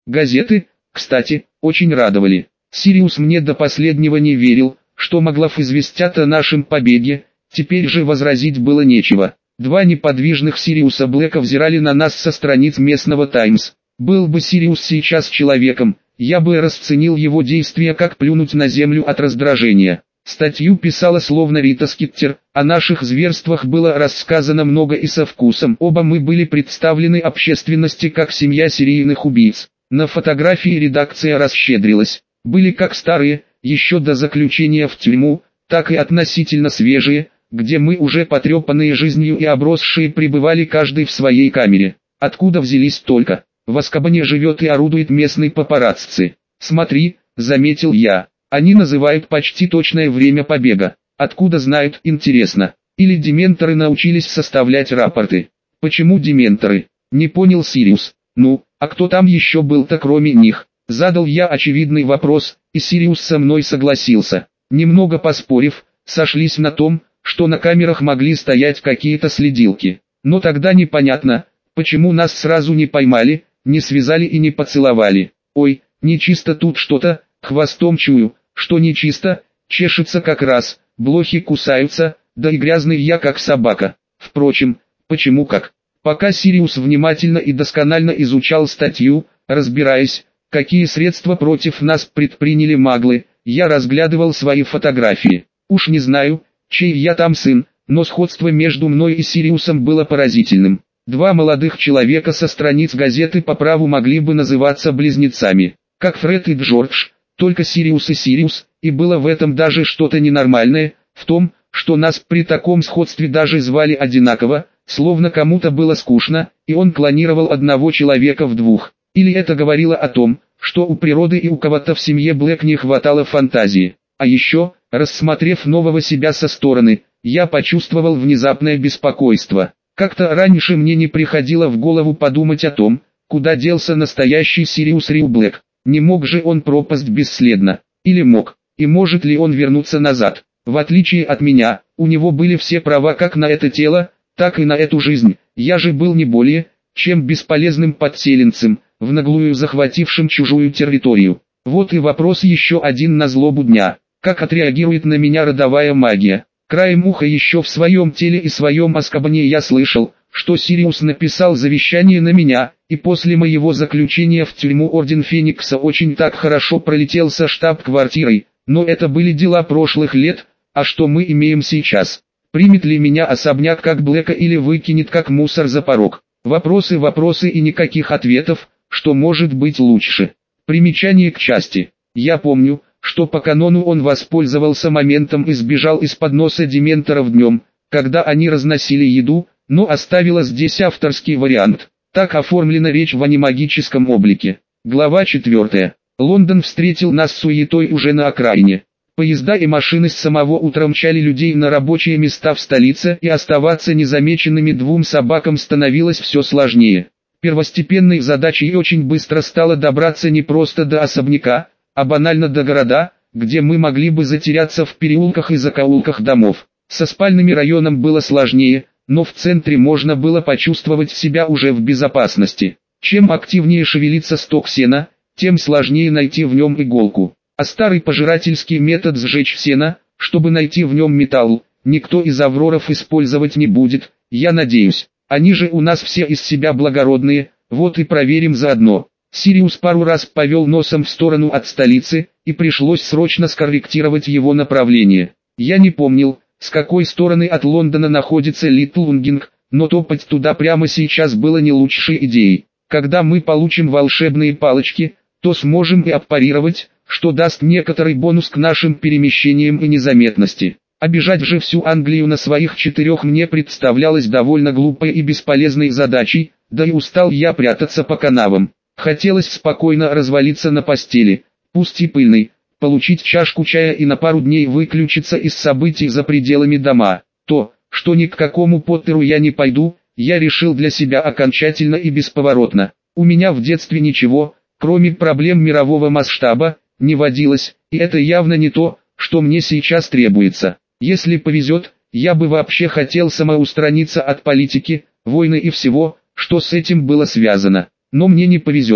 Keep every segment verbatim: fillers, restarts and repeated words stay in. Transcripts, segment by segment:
Газеты, кстати, очень радовали. Сириус мне до последнего не верил, что Маглов известят о нашем побеге, теперь же возразить было нечего. Два неподвижных Сириуса Блэка взирали на нас со страниц местного «Таймс». Был бы Сириус сейчас человеком, я бы расценил его действия как плюнуть на землю от раздражения. Статью писала словно Рита Скиттер, о наших зверствах было рассказано много и со вкусом. Оба мы были представлены общественности как семья серийных убийц. На фотографии редакция расщедрилась. Были как старые, еще до заключения в тюрьму, так и относительно свежие, где мы уже потрепанные жизнью и обросшие пребывали каждый в своей камере. Откуда взялись только? В Азкабане живет и орудует местный папарацци. Смотри, заметил я. Они называют почти точное время побега. Откуда знают, интересно? Или дементоры научились составлять рапорты? Почему дементоры? Не понял Сириус. Ну, а кто там еще был-то кроме них? Задал я очевидный вопрос, и Сириус со мной согласился. Немного поспорив, сошлись на том, что на камерах могли стоять какие-то следилки. Но тогда непонятно, почему нас сразу не поймали, не связали и не поцеловали. Ой, нечисто тут что-то, хвостом чую, что нечисто, чешется как раз, блохи кусаются, да и грязный я как собака. Впрочем, почему как? Пока Сириус внимательно и досконально изучал статью, разбираясь, какие средства против нас предприняли маглы, я разглядывал свои фотографии. Уж не знаю, чей я там сын, но сходство между мной и Сириусом было поразительным. Два молодых человека со страниц газеты по праву могли бы называться близнецами, как Фред и Джордж, только Сириус и Сириус, и было в этом даже что-то ненормальное, в том, что нас при таком сходстве даже звали одинаково, словно кому-то было скучно, и он клонировал одного человека в двух. Или это говорило о том, что у природы и у кого-то в семье Блэк не хватало фантазии. А еще, рассмотрев нового себя со стороны, я почувствовал внезапное беспокойство. Как-то раньше мне не приходило в голову подумать о том, куда делся настоящий Сириус Рю Блэк. Не мог же он пропасть бесследно? Или мог? И может ли он вернуться назад? В отличие от меня, у него были все права как на это тело, так и на эту жизнь. Я же был не более, чем бесполезным подселенцем, в наглую захватившим чужую территорию. Вот и вопрос еще один на злобу дня. Как отреагирует на меня родовая магия? Краем уха еще в своем теле и своем Азкабане я слышал, что Сириус написал завещание на меня, и после моего заключения в тюрьму Орден Феникса очень так хорошо пролетел со штаб-квартирой, но это были дела прошлых лет, а что мы имеем сейчас? Примет ли меня особняк как Блэка или выкинет как мусор за порог? Вопросы, вопросы и никаких ответов, что может быть лучше. Примечание к части. Я помню, что по канону он воспользовался моментом и сбежал из-под носа дементоров днем, когда они разносили еду, но оставила здесь авторский вариант. Так оформлена речь в анимагическом облике. Глава четвертая. Лондон встретил нас суетой уже на окраине. Поезда и машины с самого утра мчали людей на рабочие места в столице, и оставаться незамеченными двум собакам становилось все сложнее. Первостепенной задачей очень быстро стало добраться не просто до особняка, а банально до города, где мы могли бы затеряться в переулках и закоулках домов. Со спальным районом было сложнее, но в центре можно было почувствовать себя уже в безопасности. Чем активнее шевелится сток сена, тем сложнее найти в нем иголку. А старый пожирательский метод сжечь сено, чтобы найти в нем металл, никто из авроров использовать не будет, я надеюсь. Они же у нас все из себя благородные, вот и проверим заодно. Сириус пару раз повел носом в сторону от столицы, и пришлось срочно скорректировать его направление. Я не помнил, с какой стороны от Лондона находится Литл Лунгинг, но топать туда прямо сейчас было не лучшей идеей. Когда мы получим волшебные палочки, то сможем и аппарировать, что даст некоторый бонус к нашим перемещениям и незаметности. Обижать же всю Англию на своих четырех мне представлялось довольно глупой и бесполезной задачей, да и устал я прятаться по канавам. Хотелось спокойно развалиться на постели, пусть и пыльной, получить чашку чая и на пару дней выключиться из событий за пределами дома. То, что ни к какому Поттеру я не пойду, я решил для себя окончательно и бесповоротно. У меня в детстве ничего, кроме проблем мирового масштаба, не водилось, и это явно не то, что мне сейчас требуется. Если повезет, я бы вообще хотел самоустраниться от политики, войны и всего, что с этим было связано. Но мне не повезет.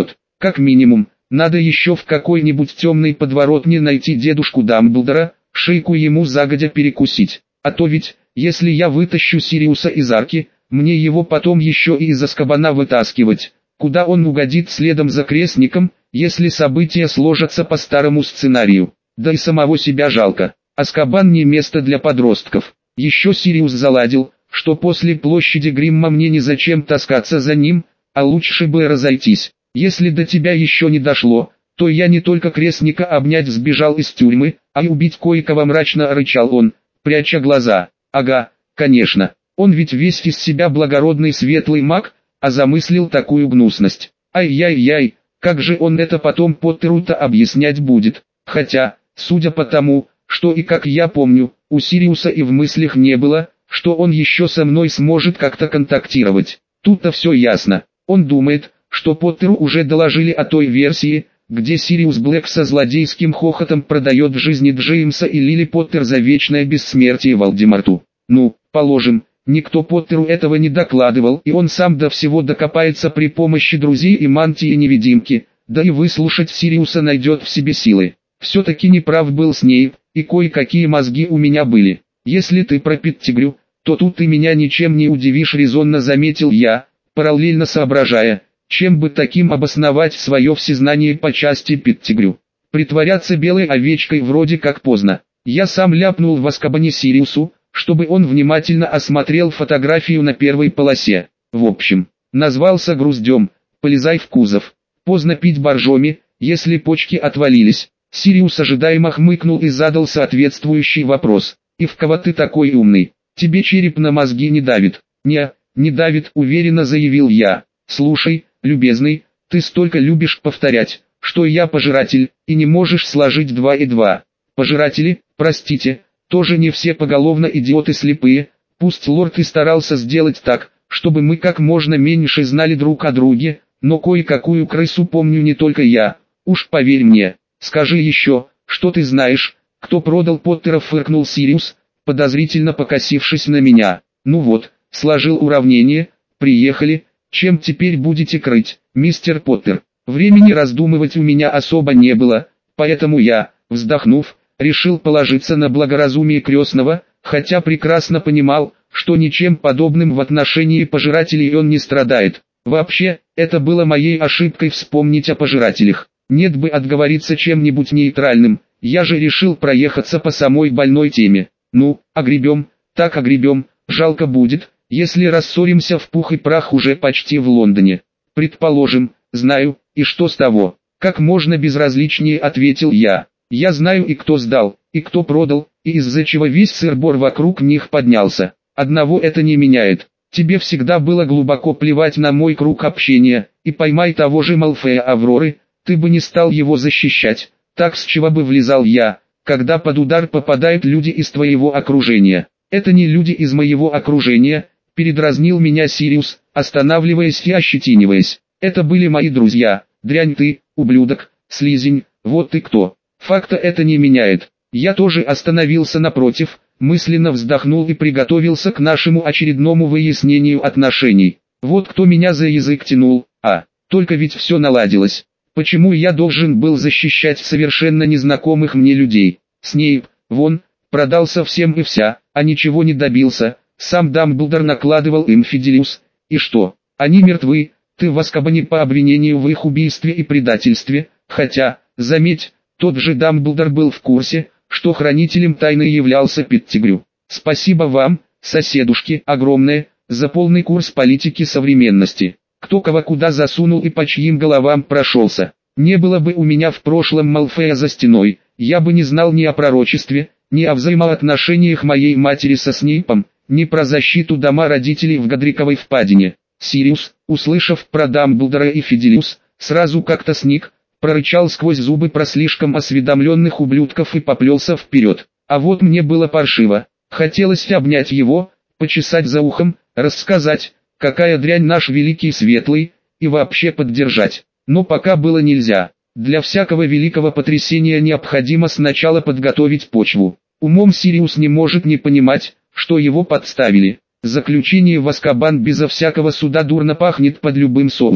Как минимум, надо еще в какой-нибудь темной подворотне найти дедушку Дамблдора, шейку ему загодя перекусить. А то ведь, если я вытащу Сириуса из арки, мне его потом еще и из Азкабана вытаскивать, куда он угодит следом за крестником, если события сложатся по старому сценарию. Да и самого себя жалко. Азкабан не место для подростков. Еще Сириус заладил, что после площади Гримма мне незачем таскаться за ним, а лучше бы разойтись. Если до тебя еще не дошло, то я не только крестника обнять сбежал из тюрьмы, а и убить кое-кого, мрачно рычал он, пряча глаза. Ага, конечно, он ведь весь из себя благородный светлый маг, а замыслил такую гнусность. Ай-яй-яй, как же он это потом Поттеру-то объяснять будет? Хотя, судя по тому, что и как я помню, у Сириуса и в мыслях не было, что он еще со мной сможет как-то контактировать. Тут-то все ясно. Он думает, что Поттеру уже доложили о той версии, где Сириус Блэк со злодейским хохотом продает жизни Джеймса и Лили Поттер за вечное бессмертие Волдеморту. Ну, положим, никто Поттеру этого не докладывал, и он сам до всего докопается при помощи друзей и мантии-невидимки, да и выслушать Сириуса найдет в себе силы. Все-таки неправ был Снейп, и кое-какие мозги у меня были. Если ты про Петтигрю, то тут ты меня ничем не удивишь, резонно заметил я, параллельно соображая, чем бы таким обосновать свое всезнание по части Петтигрю. Притворяться белой овечкой вроде как поздно. Я сам ляпнул в Азкабане Сириусу, чтобы он внимательно осмотрел фотографию на первой полосе. В общем, назвался груздем, полезай в кузов. Поздно пить боржоми, если почки отвалились. Сириус ожидаемо хмыкнул и задал соответствующий вопрос. И в кого ты такой умный? Тебе череп на мозги не давит? Не, не давит, уверенно заявил я. Слушай, любезный, ты столько любишь повторять, что я пожиратель, и не можешь сложить два и два. Пожиратели, простите, тоже не все поголовно идиоты слепые, пусть лорд и старался сделать так, чтобы мы как можно меньше знали друг о друге, но кое-какую крысу помню не только я, уж поверь мне. Скажи еще, что ты знаешь, кто продал Поттера, фыркнул Сириус, подозрительно покосившись на меня. Ну вот, сложил уравнение, приехали, чем теперь будете крыть, мистер Поттер? Времени раздумывать у меня особо не было, поэтому я, вздохнув, решил положиться на благоразумие крестного, хотя прекрасно понимал, что ничем подобным в отношении пожирателей он не страдает. Вообще, это было моей ошибкой вспомнить о пожирателях. Нет бы отговориться чем-нибудь нейтральным, я же решил проехаться по самой больной теме. Ну, огребем, так огребем, жалко будет, если рассоримся в пух и прах уже почти в Лондоне. Предположим, знаю, и что с того? Как можно безразличнее ответил я. Я знаю и кто сдал, и кто продал, и из-за чего весь сыр-бор вокруг них поднялся. Одного это не меняет. Тебе всегда было глубоко плевать на мой круг общения, и поймай того же Малфея Авроры, ты бы не стал его защищать. Так с чего бы влезал я, когда под удар попадают люди из твоего окружения? Это не люди из моего окружения, передразнил меня Сириус, останавливаясь и ощетиниваясь. Это были мои друзья. Дрянь ты, ублюдок, слизень, вот ты кто. Факта это не меняет. Я тоже остановился напротив, мысленно вздохнул и приготовился к нашему очередному выяснению отношений. Вот кто меня за язык тянул, а, только ведь все наладилось. Почему я должен был защищать совершенно незнакомых мне людей? Снейп, вон, продался всем и вся, а ничего не добился. Сам Дамблдор накладывал им Фиделиус. И что? Они мертвы, ты в Азкабане по обвинению в их убийстве и предательстве, хотя, заметь, тот же Дамблдор был в курсе, что хранителем тайны являлся Петтигрю. Спасибо вам, соседушки, огромное, за полный курс политики современности. Кто кого куда засунул и по чьим головам прошелся. Не было бы у меня в прошлом Малфея за стеной, я бы не знал ни о пророчестве, ни о взаимоотношениях моей матери со Снейпом, ни про защиту дома родителей в Годриковой впадине. Сириус, услышав про Дамблдора и Фиделиус, сразу как-то сник, прорычал сквозь зубы про слишком осведомленных ублюдков и поплелся вперед. А вот мне было паршиво, хотелось обнять его, почесать за ухом, рассказать, какая дрянь наш великий светлый, и вообще поддержать. Но пока было нельзя. Для всякого великого потрясения необходимо сначала подготовить почву. Умом Сириус не может не понимать, что его подставили. Заключение в Азкабан безо всякого суда дурно пахнет под любым соусом.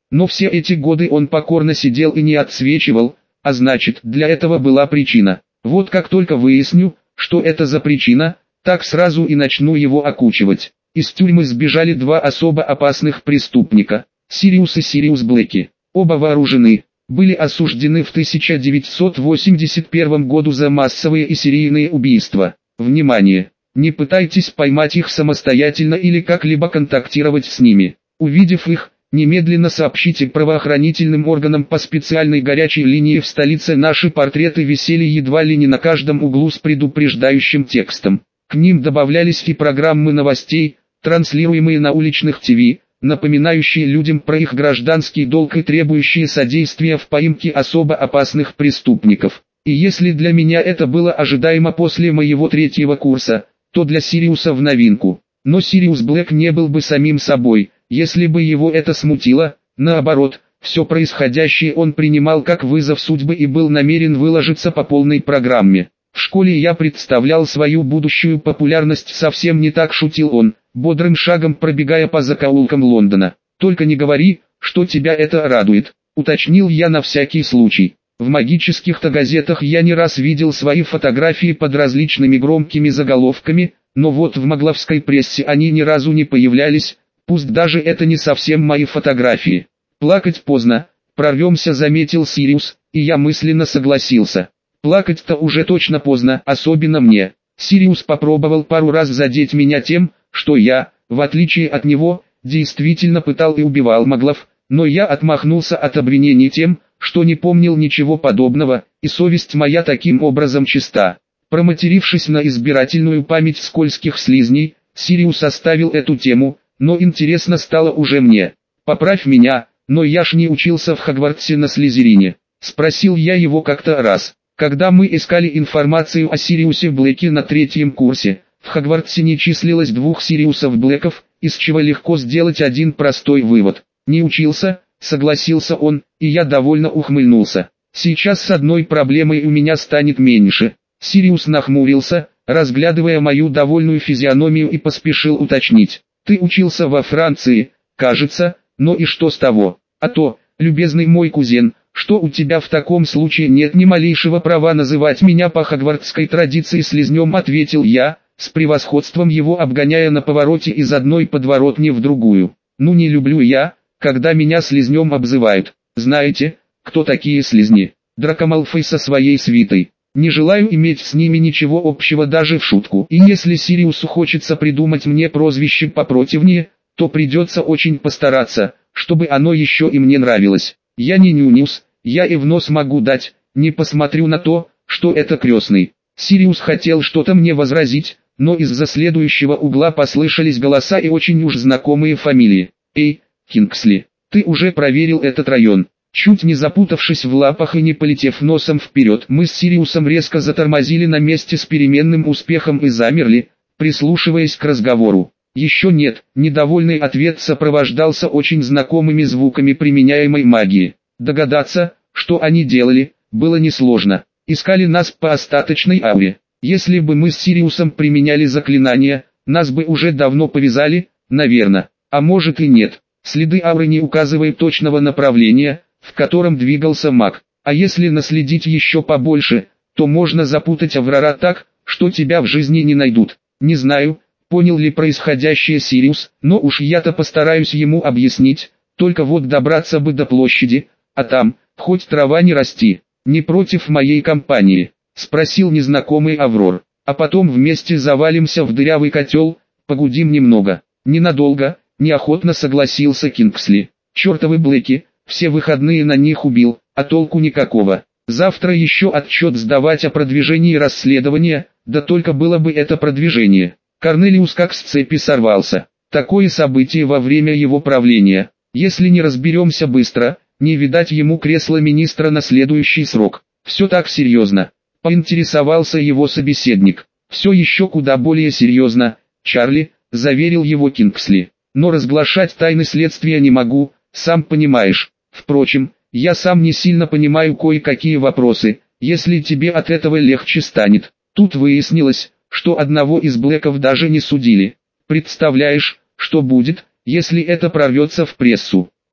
Но все эти годы он покорно сидел и не отсвечивал, а значит, для этого была причина. Вот как только выясню, что это за причина, так сразу и начну его окучивать. Из тюрьмы сбежали два особо опасных преступника, Сириус и Сириус Блэки. Оба вооружены, были осуждены в тысяча девятьсот восемьдесят первом году за массовые и серийные убийства. Внимание! Не пытайтесь поймать их самостоятельно или как-либо контактировать с ними. Увидев их, немедленно сообщите правоохранительным органам по специальной горячей линии в столице. Наши портреты висели едва ли не на каждом углу с предупреждающим текстом. К ним добавлялись и программы новостей, транслируемые на уличных ТВ, напоминающие людям про их гражданский долг и требующие содействия в поимке особо опасных преступников. И если для меня это было ожидаемо после моего третьего курса, то для Сириуса в новинку. Но Сириус Блэк не был бы самим собой, если бы его это смутило. Наоборот, все происходящее он принимал как вызов судьбы и был намерен выложиться по полной программе. В школе я представлял свою будущую популярность совсем не так, шутил он, бодрым шагом пробегая по закоулкам Лондона. «Только не говори, что тебя это радует», — уточнил я на всякий случай. В магических-то газетах я не раз видел свои фотографии под различными громкими заголовками, но вот в магловской прессе они ни разу не появлялись, пусть даже это не совсем мои фотографии. «Плакать поздно, прорвемся», — заметил Сириус, и я мысленно согласился. Плакать-то уже точно поздно, особенно мне. Сириус попробовал пару раз задеть меня тем, что я, в отличие от него, действительно пытал и убивал маглов, но я отмахнулся от обвинений тем, что не помнил ничего подобного, и совесть моя таким образом чиста. Проматерившись на избирательную память скользких слизней, Сириус оставил эту тему, но интересно стало уже мне. «Поправь меня, но я ж не учился в Хогвартсе на Слизерине», — спросил я его как-то раз. Когда мы искали информацию о Сириусе Блэке на третьем курсе, в Хогвартсе не числилось двух Сириусов Блэков, из чего легко сделать один простой вывод. «Не учился», — согласился он, и я довольно ухмыльнулся. «Сейчас с одной проблемой у меня станет меньше». Сириус нахмурился, разглядывая мою довольную физиономию, и поспешил уточнить. «Ты учился во Франции, кажется, но и что с того? А то, любезный мой кузен, что у тебя в таком случае нет ни малейшего права называть меня по хогвартской традиции слизнем», — ответил я, с превосходством его обгоняя на повороте из одной подворотни в другую. «Ну не люблю я, когда меня слизнем обзывают. Знаете, кто такие слизни? Драко Малфой со своей свитой. Не желаю иметь с ними ничего общего даже в шутку. И если Сириусу хочется придумать мне прозвище попротивнее, то придется очень постараться, чтобы оно еще и мне нравилось. Я не нюнюс, я и в нос могу дать, не посмотрю на то, что это крестный». Сириус хотел что-то мне возразить, но из-за следующего угла послышались голоса и очень уж знакомые фамилии. «Эй, Кингсли, ты уже проверил этот район?» Чуть не запутавшись в лапах и не полетев носом вперед, мы с Сириусом резко затормозили на месте с переменным успехом и замерли, прислушиваясь к разговору. «Еще нет», — недовольный ответ сопровождался очень знакомыми звуками применяемой магии. Догадаться, что они делали, было несложно. Искали нас по остаточной ауре. Если бы мы с Сириусом применяли заклинания, нас бы уже давно повязали, наверное. А может и нет. Следы ауры не указывают точного направления, в котором двигался маг. А если наследить еще побольше, то можно запутать Аврора так, что тебя в жизни не найдут. Не знаю, понял ли происходящее Сириус, но уж я-то постараюсь ему объяснить, только вот добраться бы до площади, а там, хоть трава не расти. «Не против моей компании?» — спросил незнакомый Аврор. «А потом вместе завалимся в дырявый котел, погудим немного». «Ненадолго», — неохотно согласился Кингсли. «Чертовы Блэки, все выходные на них убил, а толку никакого. Завтра еще отчет сдавать о продвижении расследования, да только было бы это продвижение». Корнелиус как с цепи сорвался. Такое событие во время его правления. Если не разберемся быстро, не видать ему кресла министра на следующий срок. «Все так серьезно?» — поинтересовался его собеседник. «Все еще куда более серьезно, Чарли», — заверил его Кингсли. «Но разглашать тайны следствия не могу, сам понимаешь. Впрочем, я сам не сильно понимаю кое-какие вопросы, если тебе от этого легче станет». Тут выяснилось, что одного из Блэков даже не судили. Представляешь, что будет, если это прорвется в прессу?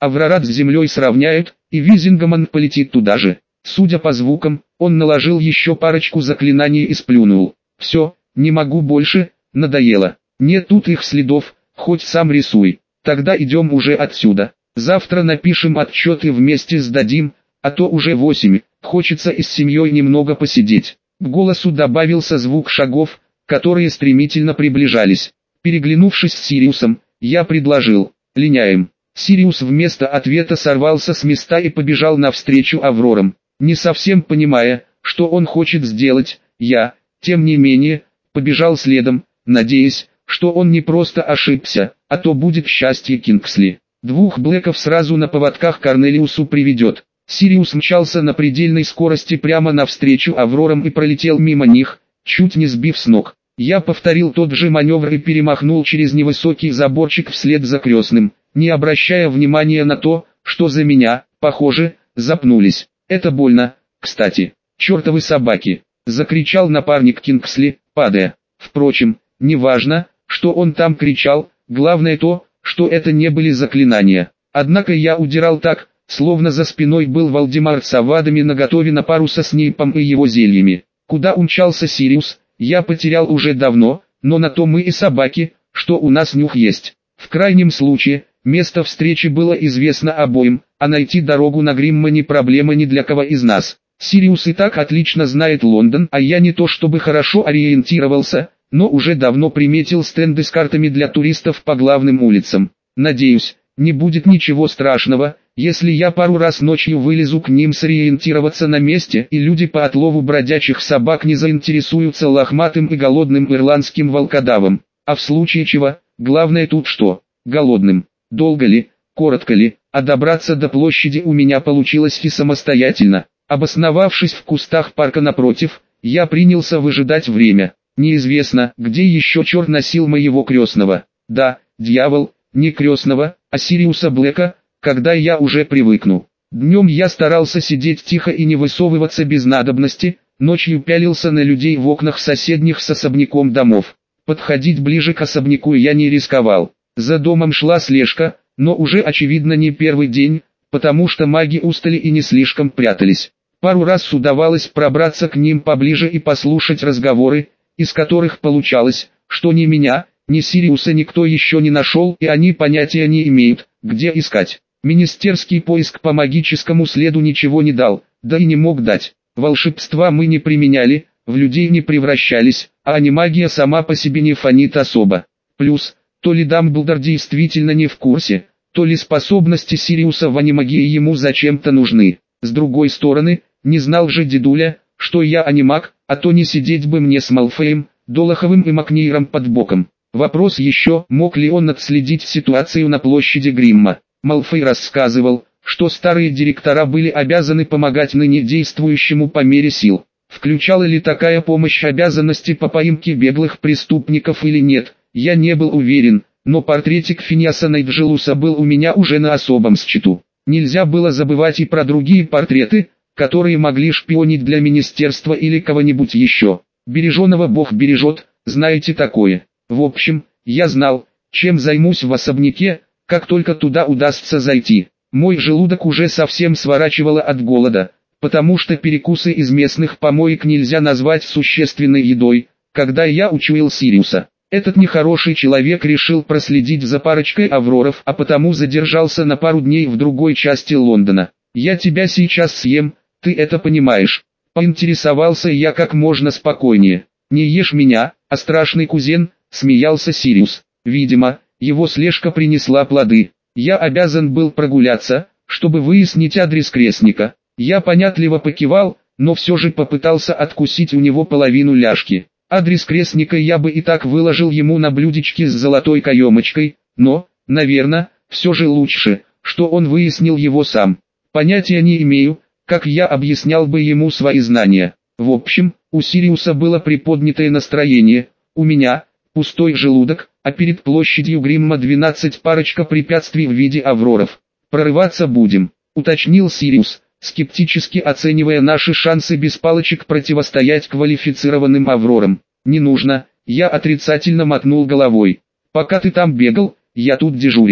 Аврорад с землей сравняют, и Визингаман полетит туда же. Судя по звукам, он наложил еще парочку заклинаний и сплюнул. Все, не могу больше, надоело. Нет тут их следов, хоть сам рисуй. Тогда идем уже отсюда. Завтра напишем отчет и вместе сдадим, а то уже восемь, хочется и с семьей немного посидеть. К голосу добавился звук шагов, которые стремительно приближались. Переглянувшись с Сириусом, я предложил: линяем. Сириус вместо ответа сорвался с места и побежал навстречу Аврорам. Не совсем понимая, что он хочет сделать, я, тем не менее, побежал следом, надеясь, что он не просто ошибся, а то будет счастье Кингсли. Двух Блэков сразу на поводках Корнелиусу приведет. Сириус мчался на предельной скорости прямо навстречу Аврорам и пролетел мимо них, чуть не сбив с ног. Я повторил тот же маневр и перемахнул через невысокий заборчик вслед за крестным, не обращая внимания на то, что за меня, похоже, запнулись. Это больно, кстати. Чертовы собаки! Закричал напарник Кингсли, падая. Впрочем, неважно, что он там кричал, главное то, что это не были заклинания. Однако я удирал так, словно за спиной был Вальдемар с авадами наготове на пару со Снейпом и его зельями. Куда умчался Сириус, я потерял уже давно, но на то мы и собаки, что у нас нюх есть. В крайнем случае, место встречи было известно обоим, а найти дорогу на Гримма не проблема ни для кого из нас. Сириус и так отлично знает Лондон, а я не то чтобы хорошо ориентировался, но уже давно приметил стенды с картами для туристов по главным улицам. Надеюсь, не будет ничего страшного, если я пару раз ночью вылезу к ним сориентироваться на месте, и люди по отлову бродячих собак не заинтересуются лохматым и голодным ирландским волкодавом. А в случае чего, главное тут что? Голодным. Долго ли, коротко ли, а добраться до площади у меня получилось и самостоятельно. Обосновавшись в кустах парка напротив, я принялся выжидать время. Неизвестно, где еще черт носил моего крестного. Да, дьявол, не крестного, а Сириуса Блэка, когда я уже привыкну. Днем я старался сидеть тихо и не высовываться без надобности, ночью пялился на людей в окнах соседних с особняком домов. Подходить ближе к особняку я не рисковал. За домом шла слежка, но уже очевидно не первый день, потому что маги устали и не слишком прятались. Пару раз удавалось пробраться к ним поближе и послушать разговоры, из которых получалось, что ни меня, ни Сириуса никто еще не нашел и они понятия не имеют, где искать. Министерский поиск по магическому следу ничего не дал, да и не мог дать. Волшебства мы не применяли, в людей не превращались, а анимагия сама по себе не фонит особо. Плюс, то ли Дамблдор действительно не в курсе, то ли способности Сириуса в анимагии ему зачем-то нужны. С другой стороны, не знал же дедуля, что я анимаг, а то не сидеть бы мне с Малфоем, Долоховым и Макнейром под боком. Вопрос еще, мог ли он отследить ситуацию на площади Гримма. Малфой рассказывал, что старые директора были обязаны помогать ныне действующему по мере сил. Включала ли такая помощь обязанности по поимке беглых преступников или нет, я не был уверен, но портретик Финиаса Найджелуса был у меня уже на особом счету. Нельзя было забывать и про другие портреты, которые могли шпионить для министерства или кого-нибудь еще. Береженого Бог бережет, знаете такое. В общем, я знал, чем займусь в особняке, как только туда удастся зайти. Мой желудок уже совсем сворачивало от голода, потому что перекусы из местных помоек нельзя назвать существенной едой, когда я учуял Сириуса. Этот нехороший человек решил проследить за парочкой авроров, а потому задержался на пару дней в другой части Лондона. «Я тебя сейчас съем, ты это понимаешь?» Поинтересовался я как можно спокойнее. «Не ешь меня, а страшный кузен», — смеялся Сириус. Видимо, его слежка принесла плоды. Я обязан был прогуляться, чтобы выяснить адрес крестника. Я понятливо покивал, но все же попытался откусить у него половину ляжки. Адрес крестника я бы и так выложил ему на блюдечке с золотой каемочкой, но, наверное, все же лучше, что он выяснил его сам. Понятия не имею, как я объяснял бы ему свои знания. В общем, у Сириуса было приподнятое настроение, у меня пустой желудок, а перед площадью Гримма двенадцать парочка препятствий в виде авроров. «Прорываться будем», — уточнил Сириус, скептически оценивая наши шансы без палочек противостоять квалифицированным аврорам. «Не нужно», — я отрицательно мотнул головой. «Пока ты там бегал, я тут дежурил.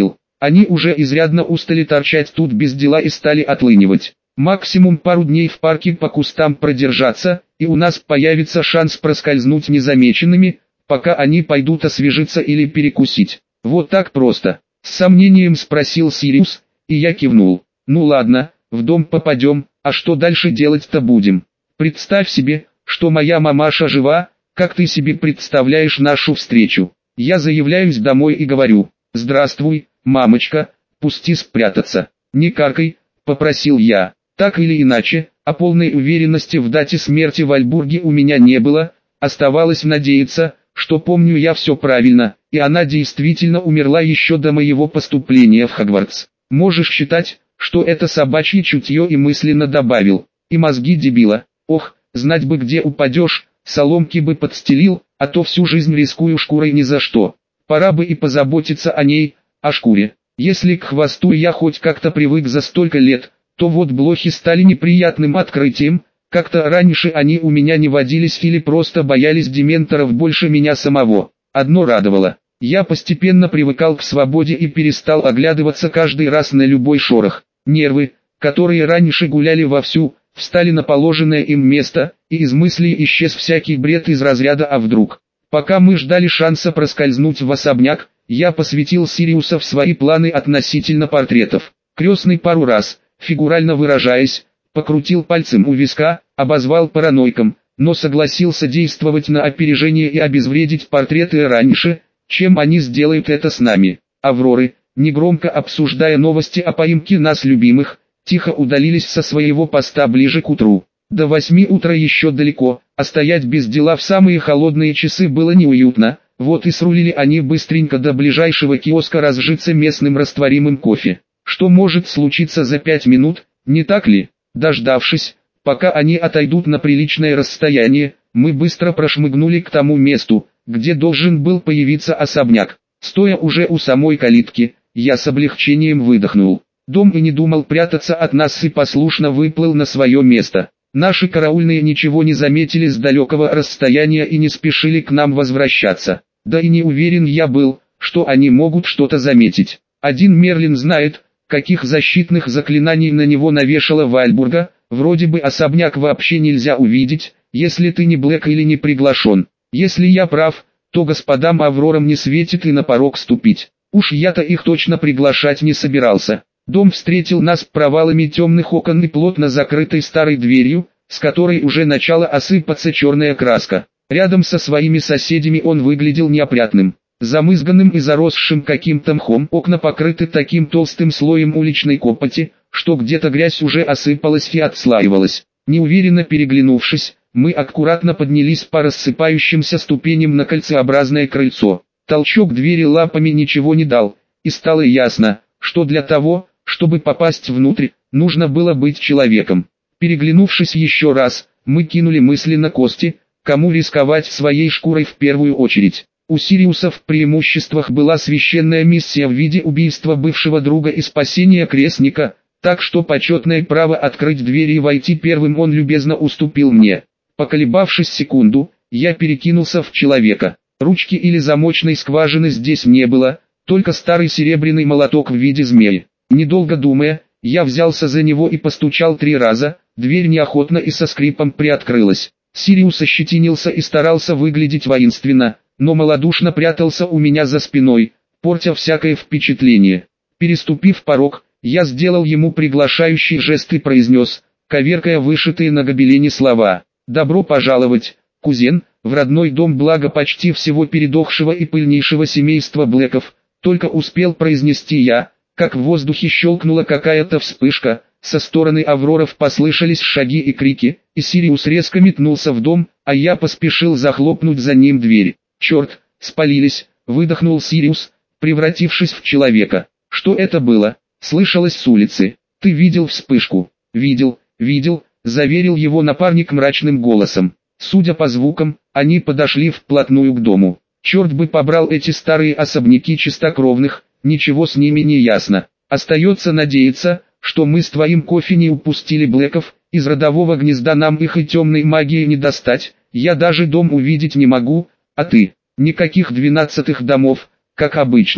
Они уже изрядно устали торчать тут без дела и стали отлынивать. Максимум пару дней в парке по кустам продержаться, и у нас появится шанс проскользнуть незамеченными, пока они пойдут освежиться или перекусить. Вот так просто. С сомнением спросил Сириус, и я кивнул. Ну ладно, в дом попадем, а что дальше делать-то будем? Представь себе, что моя мамаша жива, как ты себе представляешь нашу встречу? Я заявляюсь домой и говорю: «Здравствуй, мамочка, пусти спрятаться». «Не каркай», — попросил я. Так или иначе, о полной уверенности в дате смерти Вальбурги у меня не было, оставалось надеяться, что помню я все правильно, и она действительно умерла еще до моего поступления в Хогвартс. Можешь считать, что это собачье чутье, и мысленно добавил: и мозги дебила. Ох, знать бы, где упадешь, соломки бы подстелил, а то всю жизнь рискую шкурой ни за что. Пора бы и позаботиться о ней, о шкуре. Если к хвосту я хоть как-то привык за столько лет, то вот блохи стали неприятным открытием. Как-то раньше они у меня не водились или просто боялись дементоров больше меня самого. Одно радовало: я постепенно привыкал к свободе и перестал оглядываться каждый раз на любой шорох. Нервы, которые раньше гуляли вовсю, встали на положенное им место, и из мыслей исчез всякий бред из разряда «а вдруг?». Пока мы ждали шанса проскользнуть в особняк, я посвятил Сириуса в свои планы относительно портретов. Крестный пару раз, фигурально выражаясь, покрутил пальцем у виска, обозвал параноиком, но согласился действовать на опережение и обезвредить портреты раньше, чем они сделают это с нами. Авроры, негромко обсуждая новости о поимке нас любимых, тихо удалились со своего поста ближе к утру. До восьми утра еще далеко, а стоять без дела в самые холодные часы было неуютно, вот и срулили они быстренько до ближайшего киоска разжиться местным растворимым кофе. Что может случиться за пять минут, не так ли? Дождавшись, пока они отойдут на приличное расстояние, мы быстро прошмыгнули к тому месту, где должен был появиться особняк. Стоя уже у самой калитки, я с облегчением выдохнул. Дом и не думал прятаться от нас и послушно выплыл на свое место. Наши караульные ничего не заметили с далекого расстояния и не спешили к нам возвращаться. Да и не уверен я был, что они могут что-то заметить. Один Мерлин знает, каких защитных заклинаний на него навешала Вальбурга. Вроде бы особняк вообще нельзя увидеть, если ты не Блэк или не приглашен. Если я прав, то господам Аврорам не светит и на порог ступить. Уж я-то их точно приглашать не собирался. Дом встретил нас провалами темных окон и плотно закрытой старой дверью, с которой уже начала осыпаться черная краска. Рядом со своими соседями он выглядел неопрятным, замызганным и заросшим каким-то мхом. Окна покрыты таким толстым слоем уличной копоти, что где-то грязь уже осыпалась и отслаивалась. Неуверенно переглянувшись, мы аккуратно поднялись по рассыпающимся ступеням на кольцеобразное крыльцо. Толчок двери лапами ничего не дал, и стало ясно, что для того, чтобы попасть внутрь, нужно было быть человеком. Переглянувшись еще раз, мы кинули мысли на кости, кому рисковать своей шкурой в первую очередь. У Сириуса в преимуществах была священная миссия в виде убийства бывшего друга и спасения крестника, так что почетное право открыть двери и войти первым он любезно уступил мне. Поколебавшись секунду, я перекинулся в человека. Ручки или замочной скважины здесь не было, только старый серебряный молоток в виде змеи. Недолго думая, я взялся за него и постучал три раза. Дверь неохотно и со скрипом приоткрылась. Сириус ощетинился и старался выглядеть воинственно, но малодушно прятался у меня за спиной, портя всякое впечатление. Переступив порог, я сделал ему приглашающий жест и произнес, коверкая вышитые на гобелене слова: «Добро пожаловать, кузен, в родной дом блага почти всего передохшего и пыльнейшего семейства Блэков». Только успел произнести я, как в воздухе щелкнула какая-то вспышка, со стороны Авроров послышались шаги и крики, и Сириус резко метнулся в дом, а я поспешил захлопнуть за ним дверь. «Черт, спалились», — выдохнул Сириус, превратившись в человека. «Что это было?» — слышалось с улицы. «Ты видел вспышку?» «Видел, видел», — заверил его напарник мрачным голосом. Судя по звукам, они подошли вплотную к дому. Черт бы побрал эти старые особняки чистокровных, ничего с ними не ясно. Остается надеяться, что мы с твоим кофе не упустили Блэков, из родового гнезда нам их и темной магией не достать. Я даже дом увидеть не могу, а ты? Никаких двенадцатых домов, как обычно.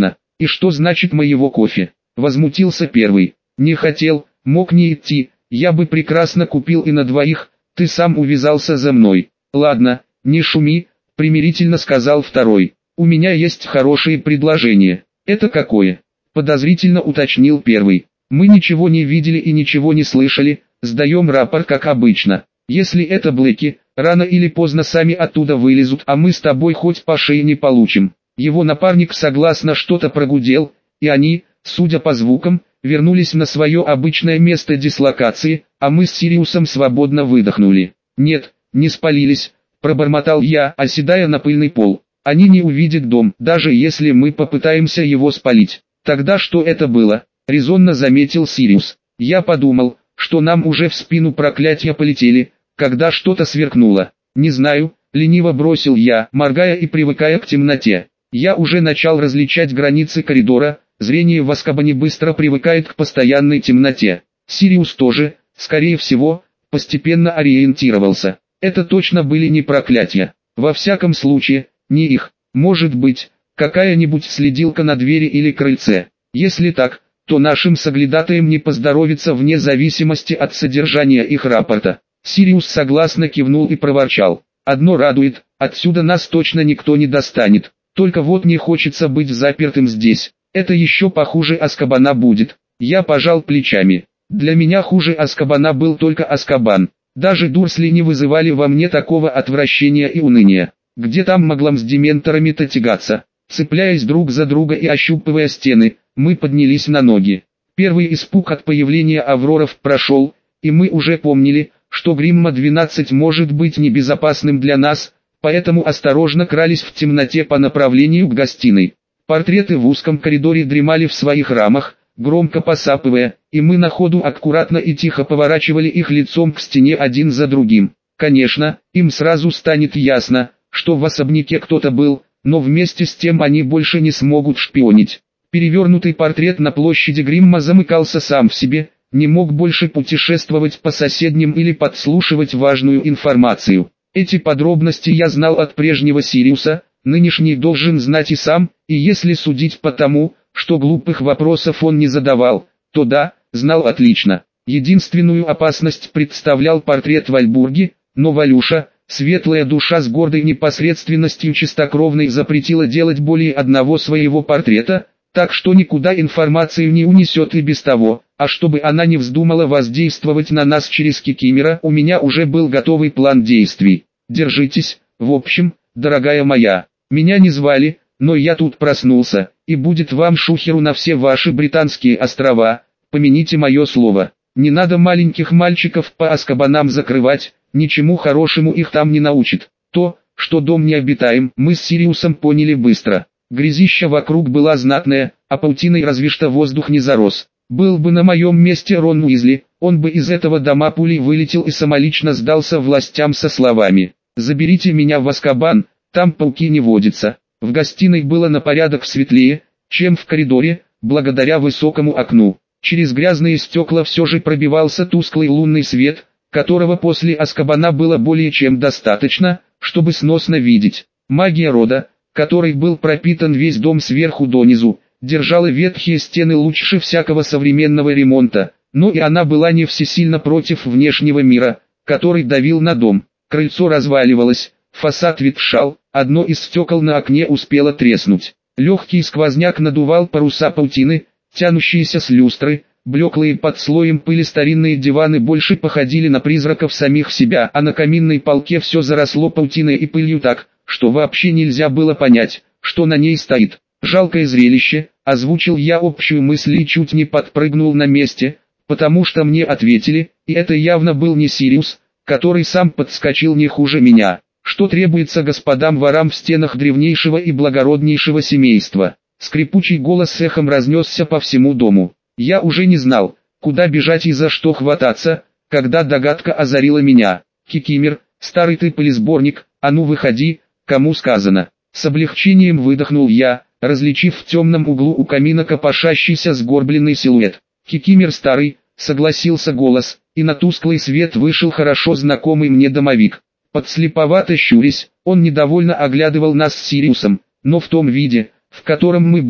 «И что значит моего кофе?» — возмутился первый. «Не хотел, мог не идти, я бы прекрасно купил и на двоих, ты сам увязался за мной». «Ладно, не шуми», — примирительно сказал второй. «У меня есть хорошее предложение». «Это какое?» — подозрительно уточнил первый. «Мы ничего не видели и ничего не слышали, сдаем рапорт как обычно. Если это блэки, рано или поздно сами оттуда вылезут, а мы с тобой хоть по шее не получим». Его напарник согласно что-то прогудел, и они, судя по звукам, вернулись на свое обычное место дислокации, а мы с Сириусом свободно выдохнули. «Нет, не спалились», — пробормотал я, оседая на пыльный пол. «Они не увидят дом, даже если мы попытаемся его спалить». «Тогда что это было?» — резонно заметил Сириус. Я подумал, что нам уже в спину проклятия полетели, когда что-то сверкнуло. «Не знаю», — лениво бросил я, моргая и привыкая к темноте. Я уже начал различать границы коридора, зрение в Азкабане быстро привыкает к постоянной темноте. Сириус тоже, скорее всего, постепенно ориентировался. Это точно были не проклятия. Во всяком случае, не их. Может быть, какая-нибудь следилка на двери или крыльце. Если так, то нашим соглядатаям не поздоровится вне зависимости от содержания их рапорта. Сириус согласно кивнул и проворчал. «Одно радует, отсюда нас точно никто не достанет. Только вот не хочется быть запертым здесь. Это еще похуже Азкабана будет». Я пожал плечами. Для меня хуже Азкабана был только Азкабан. Даже Дурсли не вызывали во мне такого отвращения и уныния. Где там моглам с дементорами-то тягаться? Цепляясь друг за друга и ощупывая стены, мы поднялись на ноги. Первый испуг от появления Авроров прошел, и мы уже помнили, что Гримма двенадцать может быть небезопасным для нас, поэтому осторожно крались в темноте по направлению к гостиной. Портреты в узком коридоре дремали в своих рамах, громко посапывая, и мы на ходу аккуратно и тихо поворачивали их лицом к стене один за другим. Конечно, им сразу станет ясно, что в особняке кто-то был, но вместе с тем они больше не смогут шпионить. Перевернутый портрет на площади Гримма замыкался сам в себе, не мог больше путешествовать по соседним или подслушивать важную информацию. Эти подробности я знал от прежнего Сириуса, нынешний должен знать и сам, и если судить по тому, что глупых вопросов он не задавал, то да, знал отлично. Единственную опасность представлял портрет Вальбурги, но Валюша, светлая душа с гордой непосредственностью чистокровной, запретила делать более одного своего портрета, так что никуда информацию не унесет и без того, а чтобы она не вздумала воздействовать на нас через Кикимера, у меня уже был готовый план действий. Держитесь, в общем, дорогая моя, меня не звали, но я тут проснулся, и будет вам шухеру на все ваши британские острова, помяните мое слово. Не надо маленьких мальчиков по Азкабанам закрывать, ничему хорошему их там не научит. То, что дом необитаем, мы с Сириусом поняли быстро. Грязища вокруг была знатная, а паутиной разве что воздух не зарос. Был бы на моем месте Рон Уизли, он бы из этого дома пулей вылетел и самолично сдался властям со словами: «Заберите меня в Азкабан, там пауки не водятся». В гостиной было на порядок светлее, чем в коридоре, благодаря высокому окну. Через грязные стекла все же пробивался тусклый лунный свет, которого после Азкабана было более чем достаточно, чтобы сносно видеть. Магия рода, которой был пропитан весь дом сверху донизу, держала ветхие стены лучше всякого современного ремонта, но и она была не всесильно против внешнего мира, который давил на дом. Крыльцо разваливалось, фасад ветшал, одно из стекол на окне успело треснуть. Легкий сквозняк надувал паруса паутины, тянущиеся с люстры, блеклые под слоем пыли старинные диваны больше походили на призраков самих себя, а на каминной полке все заросло паутиной и пылью так, что вообще нельзя было понять, что на ней стоит. «Жалкое зрелище», — озвучил я общую мысль и чуть не подпрыгнул на месте, потому что мне ответили, и это явно был не Сириус, который сам подскочил не хуже меня. «Что требуется господам ворам в стенах древнейшего и благороднейшего семейства?» Скрипучий голос эхом разнесся по всему дому. Я уже не знал, куда бежать и за что хвататься, когда догадка озарила меня. «Кикимер, старый ты пылесборник, а ну выходи, кому сказано». С облегчением выдохнул я, различив в темном углу у камина копошащийся сгорбленный силуэт. «Кикимер старый», — согласился голос, и на тусклый свет вышел хорошо знакомый мне домовик. Подслеповато щурясь, он недовольно оглядывал нас с Сириусом, но в том виде, в котором мы были,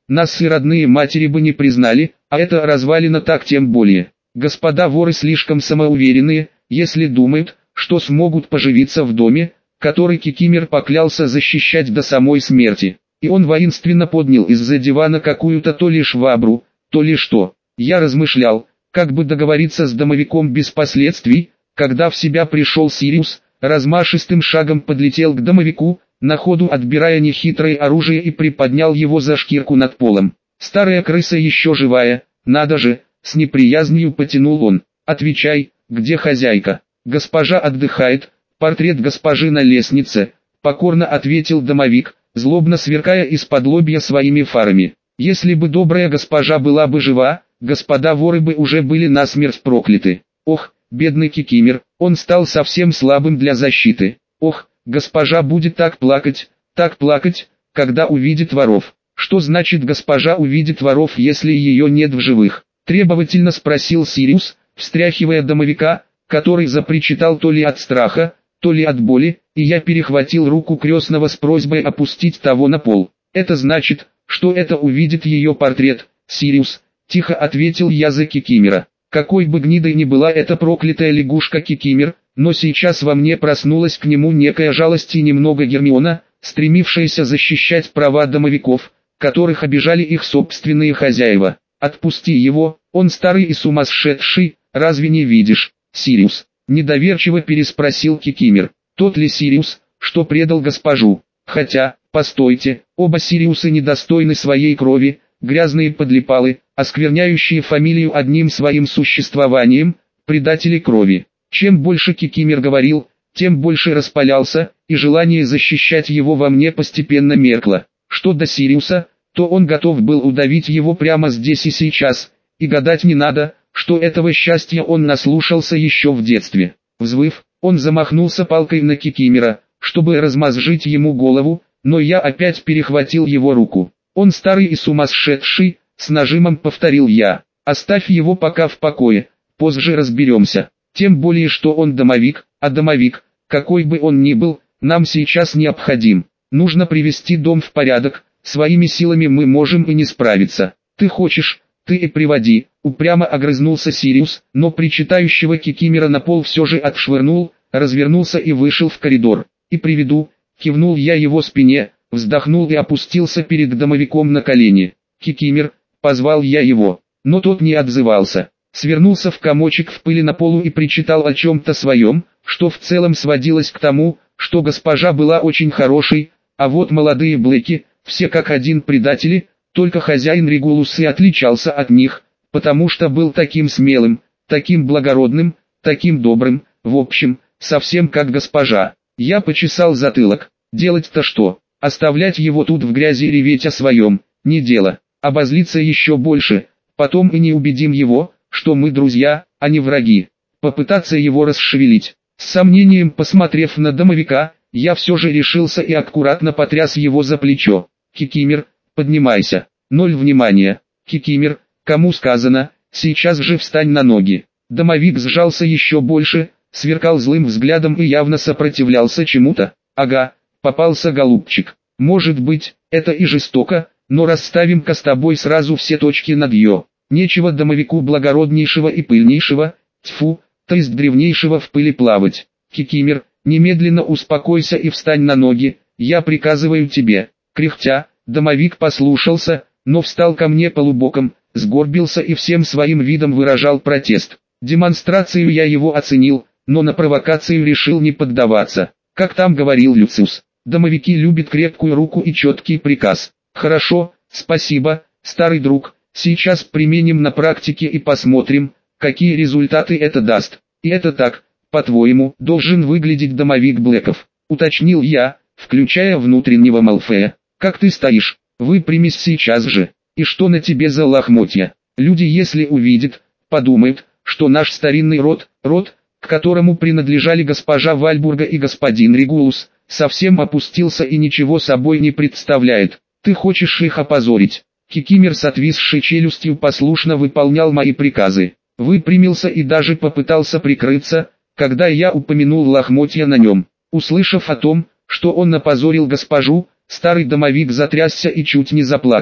нас и родные матери бы не признали, а это развалина так тем более. Господа воры слишком самоуверенные, если думают, что смогут поживиться в доме, который Кикимер поклялся защищать до самой смерти. И он воинственно поднял из-за дивана какую-то то ли швабру, то ли что. Я размышлял, как бы договориться с домовиком без последствий, когда в себя пришел Сириус, размашистым шагом подлетел к домовику, на ходу отбирая нехитрое оружие и приподнял его за шкирку над полом. Старая крыса еще живая, надо же, с неприязнью потянул он. Отвечай, где хозяйка? Госпожа отдыхает, портрет госпожи на лестнице, покорно ответил домовик, злобно сверкая из-под лобья своими фарами. Если бы добрая госпожа была бы жива, господа воры бы уже были насмерть прокляты. Ох, бедный Кикимер, он стал совсем слабым для защиты. Ох, госпожа будет так плакать, так плакать, когда увидит воров. Что значит госпожа увидит воров, если ее нет в живых? Требовательно спросил Сириус, встряхивая домовика, который запричитал то ли от страха, то ли от боли, и я перехватил руку крестного с просьбой опустить того на пол. Это значит, что это увидит ее портрет, Сириус, тихо ответил я за Кикимера. Какой бы гнидой ни была эта проклятая лягушка Кикимер, но сейчас во мне проснулась к нему некая жалость и немного Гермиона, стремившаяся защищать права домовиков, которых обижали их собственные хозяева. Отпусти его, он старый и сумасшедший, разве не видишь, Сириус? Недоверчиво переспросил Кикимер. Тот ли Сириус, что предал госпожу? Хотя, постойте, оба Сириусы недостойны своей крови, грязные подлипалы, оскверняющие фамилию одним своим существованием, предатели крови. Чем больше Кикимер говорил, тем больше распалялся, и желание защищать его во мне постепенно меркло. Что до Сириуса, то он готов был удавить его прямо здесь и сейчас, и гадать не надо, что этого счастья он наслушался еще в детстве. Взвыв, он замахнулся палкой на Кикимера, чтобы размозжить ему голову, но я опять перехватил его руку. Он старый и сумасшедший, с нажимом повторил я. Оставь его пока в покое, позже разберемся. Тем более что он домовик, а домовик, какой бы он ни был, нам сейчас необходим. Нужно привести дом в порядок, своими силами мы можем и не справиться. Ты хочешь, ты и приводи, упрямо огрызнулся Сириус, но причитающего Кикимера на пол все же отшвырнул, развернулся и вышел в коридор. И приведу, кивнул я его спине, вздохнул и опустился перед домовиком на колени. Кикимер, позвал я его, но тот не отзывался. Свернулся в комочек в пыли на полу и причитал о чем-то своем, что в целом сводилось к тому, что госпожа была очень хорошей, а вот молодые блэки, все как один предатели, только хозяин Регулус и отличался от них, потому что был таким смелым, таким благородным, таким добрым, в общем, совсем как госпожа. Я почесал затылок, делать-то что, оставлять его тут в грязи реветь о своем, не дело, обозлиться еще больше, потом и не убедим его, что мы друзья, а не враги. Попытаться его расшевелить. С сомнением посмотрев на домовика, я все же решился и аккуратно потряс его за плечо. Кикимер, поднимайся. Ноль внимания. Кикимер, кому сказано, сейчас же встань на ноги. Домовик сжался еще больше, сверкал злым взглядом и явно сопротивлялся чему-то. Ага, попался голубчик. Может быть, это и жестоко, но расставим-ка с тобой сразу все точки над «ё». Нечего домовику благороднейшего и пыльнейшего, тьфу, то есть древнейшего в пыли плавать. Кикимер, немедленно успокойся и встань на ноги, я приказываю тебе. Кряхтя, домовик послушался, но встал ко мне полубоком, сгорбился и всем своим видом выражал протест. Демонстрацию я его оценил, но на провокацию решил не поддаваться. Как там говорил Люциус, домовики любят крепкую руку и четкий приказ. Хорошо, спасибо, старый друг. Сейчас применим на практике и посмотрим, какие результаты это даст. И это так, по-твоему, должен выглядеть домовик Блэков, уточнил я, включая внутреннего Малфея. Как ты стоишь? Выпрямись сейчас же. И что на тебе за лохмотья? Люди, если увидят, подумают, что наш старинный род, род, к которому принадлежали госпожа Вальбурга и господин Регулус, совсем опустился и ничего собой не представляет. Ты хочешь их опозорить? Кикимер с отвисшей челюстью послушно выполнял мои приказы. Выпрямился и даже попытался прикрыться, когда я упомянул лохмотья на нем. Услышав о том, что он опозорил госпожу, старый домовик затрясся и чуть не заплакал.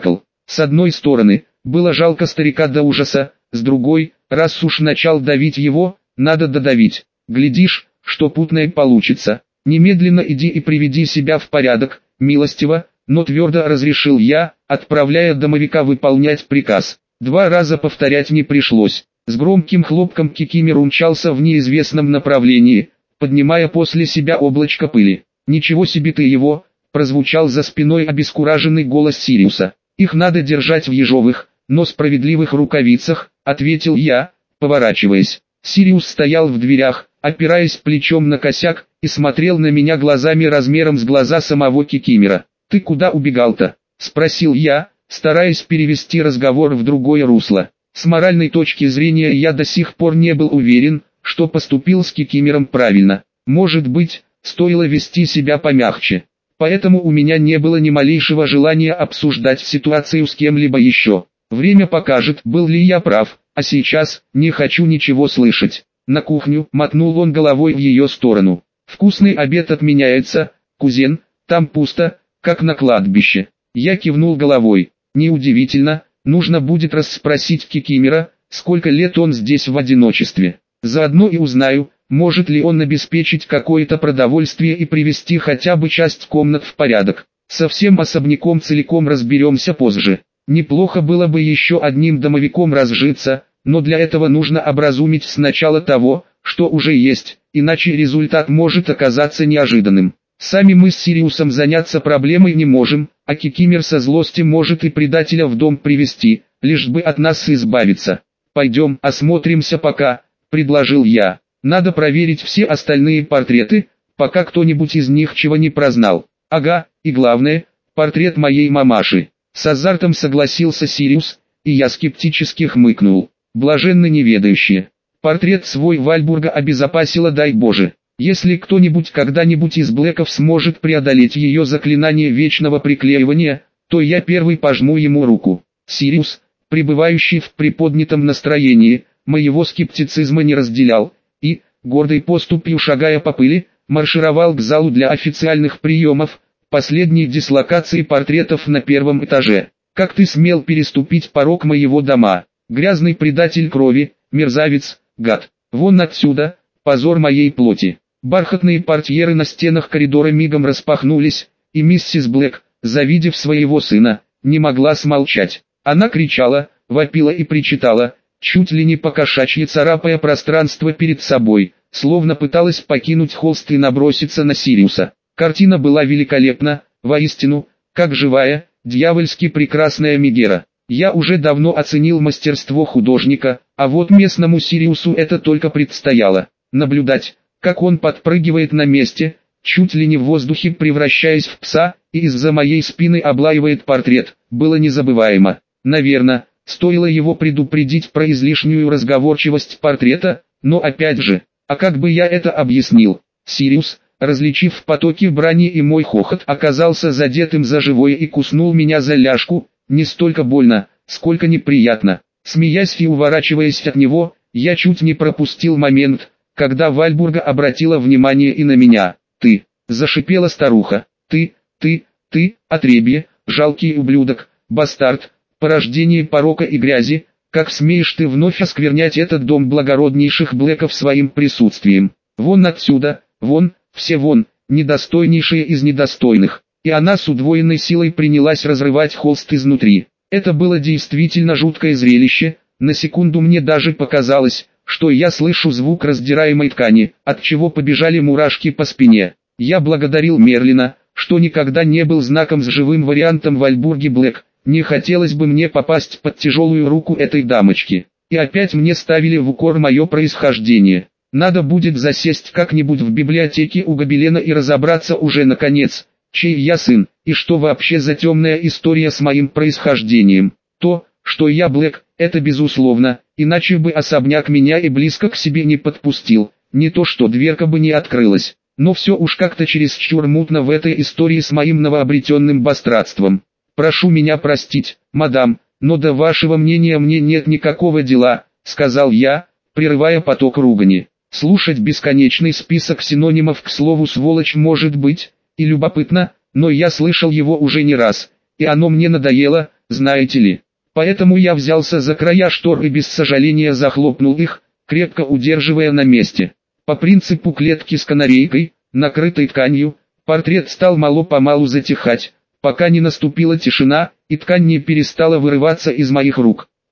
С одной стороны, было жалко старика до ужаса, с другой, раз уж начал давить его, надо додавить. Глядишь, что путное получится. Немедленно иди и приведи себя в порядок, милостиво, но твердо разрешил я, отправляя домовика выполнять приказ. Два раза повторять не пришлось. С громким хлопком Кикимер умчался в неизвестном направлении, поднимая после себя облачко пыли. «Ничего себе ты его!» — прозвучал за спиной обескураженный голос Сириуса. «Их надо держать в ежовых, но справедливых рукавицах», — ответил я, поворачиваясь. Сириус стоял в дверях, опираясь плечом на косяк, и смотрел на меня глазами размером с глаза самого Кикимера. «Ты куда убегал-то?» — спросил я, стараясь перевести разговор в другое русло. С моральной точки зрения я до сих пор не был уверен, что поступил с Кикимером правильно. Может быть, стоило вести себя помягче. Поэтому у меня не было ни малейшего желания обсуждать ситуацию с кем-либо еще. Время покажет, был ли я прав, а сейчас не хочу ничего слышать. На кухню мотнул он головой в ее сторону. «Вкусный обед отменяется, кузен, там пусто, как на кладбище». Я кивнул головой. Неудивительно, нужно будет расспросить Кикимера, сколько лет он здесь в одиночестве. Заодно и узнаю, может ли он обеспечить какое-то продовольствие и привести хотя бы часть комнат в порядок. Со всем особняком целиком разберемся позже. Неплохо было бы еще одним домовиком разжиться, но для этого нужно образумить сначала того, что уже есть, иначе результат может оказаться неожиданным. Сами мы с Сириусом заняться проблемой не можем, а Кикимер со злости может и предателя в дом привести, лишь бы от нас избавиться. «Пойдем осмотримся пока», — предложил я. «Надо проверить все остальные портреты, пока кто-нибудь из них чего не прознал. Ага, и главное, портрет моей мамаши». С азартом согласился Сириус, и я скептически хмыкнул. Блаженно неведающие. Портрет свой Вальбурга обезопасила, дай Боже. Если кто-нибудь когда-нибудь из Блэков сможет преодолеть ее заклинание вечного приклеивания, то я первый пожму ему руку. Сириус, пребывающий в приподнятом настроении, моего скептицизма не разделял, и, гордой поступью шагая по пыли, маршировал к залу для официальных приемов, последней дислокации портретов на первом этаже. «Как ты смел переступить порог моего дома? Грязный предатель крови, мерзавец, гад! Вон отсюда, позор моей плоти!» Бархатные портьеры на стенах коридора мигом распахнулись, и миссис Блэк, завидев своего сына, не могла смолчать. Она кричала, вопила и причитала, чуть ли не по-кошачьи царапая пространство перед собой, словно пыталась покинуть холст и наброситься на Сириуса. Картина была великолепна, воистину, как живая, дьявольски прекрасная Мегера. Я уже давно оценил мастерство художника, а вот местному Сириусу это только предстояло. Наблюдать, как он подпрыгивает на месте, чуть ли не в воздухе превращаясь в пса, и из-за моей спины облаивает портрет, было незабываемо. Наверное, стоило его предупредить про излишнюю разговорчивость портрета, но опять же, а как бы я это объяснил? Сириус, различив в потоке брани и мой хохот, оказался задетым за живое и куснул меня за ляжку, не столько больно, сколько неприятно. Смеясь и уворачиваясь от него, я чуть не пропустил момент, когда Вальбурга обратила внимание и на меня. «Ты!» – зашипела старуха. «Ты, ты, ты, отребье, жалкий ублюдок, бастард, порождение порока и грязи, как смеешь ты вновь осквернять этот дом благороднейших Блэков своим присутствием? Вон отсюда, вон, все вон, недостойнейшие из недостойных!» И она с удвоенной силой принялась разрывать холст изнутри. Это было действительно жуткое зрелище, на секунду мне даже показалось, что я слышу звук раздираемой ткани, от чего побежали мурашки по спине. Я благодарил Мерлина, что никогда не был знаком с живым вариантом Вальбурги Блэк, не хотелось бы мне попасть под тяжелую руку этой дамочки. И опять мне ставили в укор мое происхождение. Надо будет засесть как-нибудь в библиотеке у Гобелена и разобраться уже наконец, чей я сын, и что вообще за темная история с моим происхождением. То, что я Блэк, это безусловно, иначе бы особняк меня и близко к себе не подпустил, не то что дверка бы не открылась. Но все уж как-то чересчур мутно в этой истории с моим новообретенным бастратством. «Прошу меня простить, мадам, но до вашего мнения мне нет никакого дела», — сказал я, прерывая поток ругани. Слушать бесконечный список синонимов к слову «сволочь» может быть и любопытно, но я слышал его уже не раз, и оно мне надоело, знаете ли. Поэтому я взялся за края штор и без сожаления захлопнул их, крепко удерживая на месте. По принципу клетки с канарейкой, накрытой тканью, портрет стал мало-помалу затихать, пока не наступила тишина, и ткань не перестала вырываться из моих рук.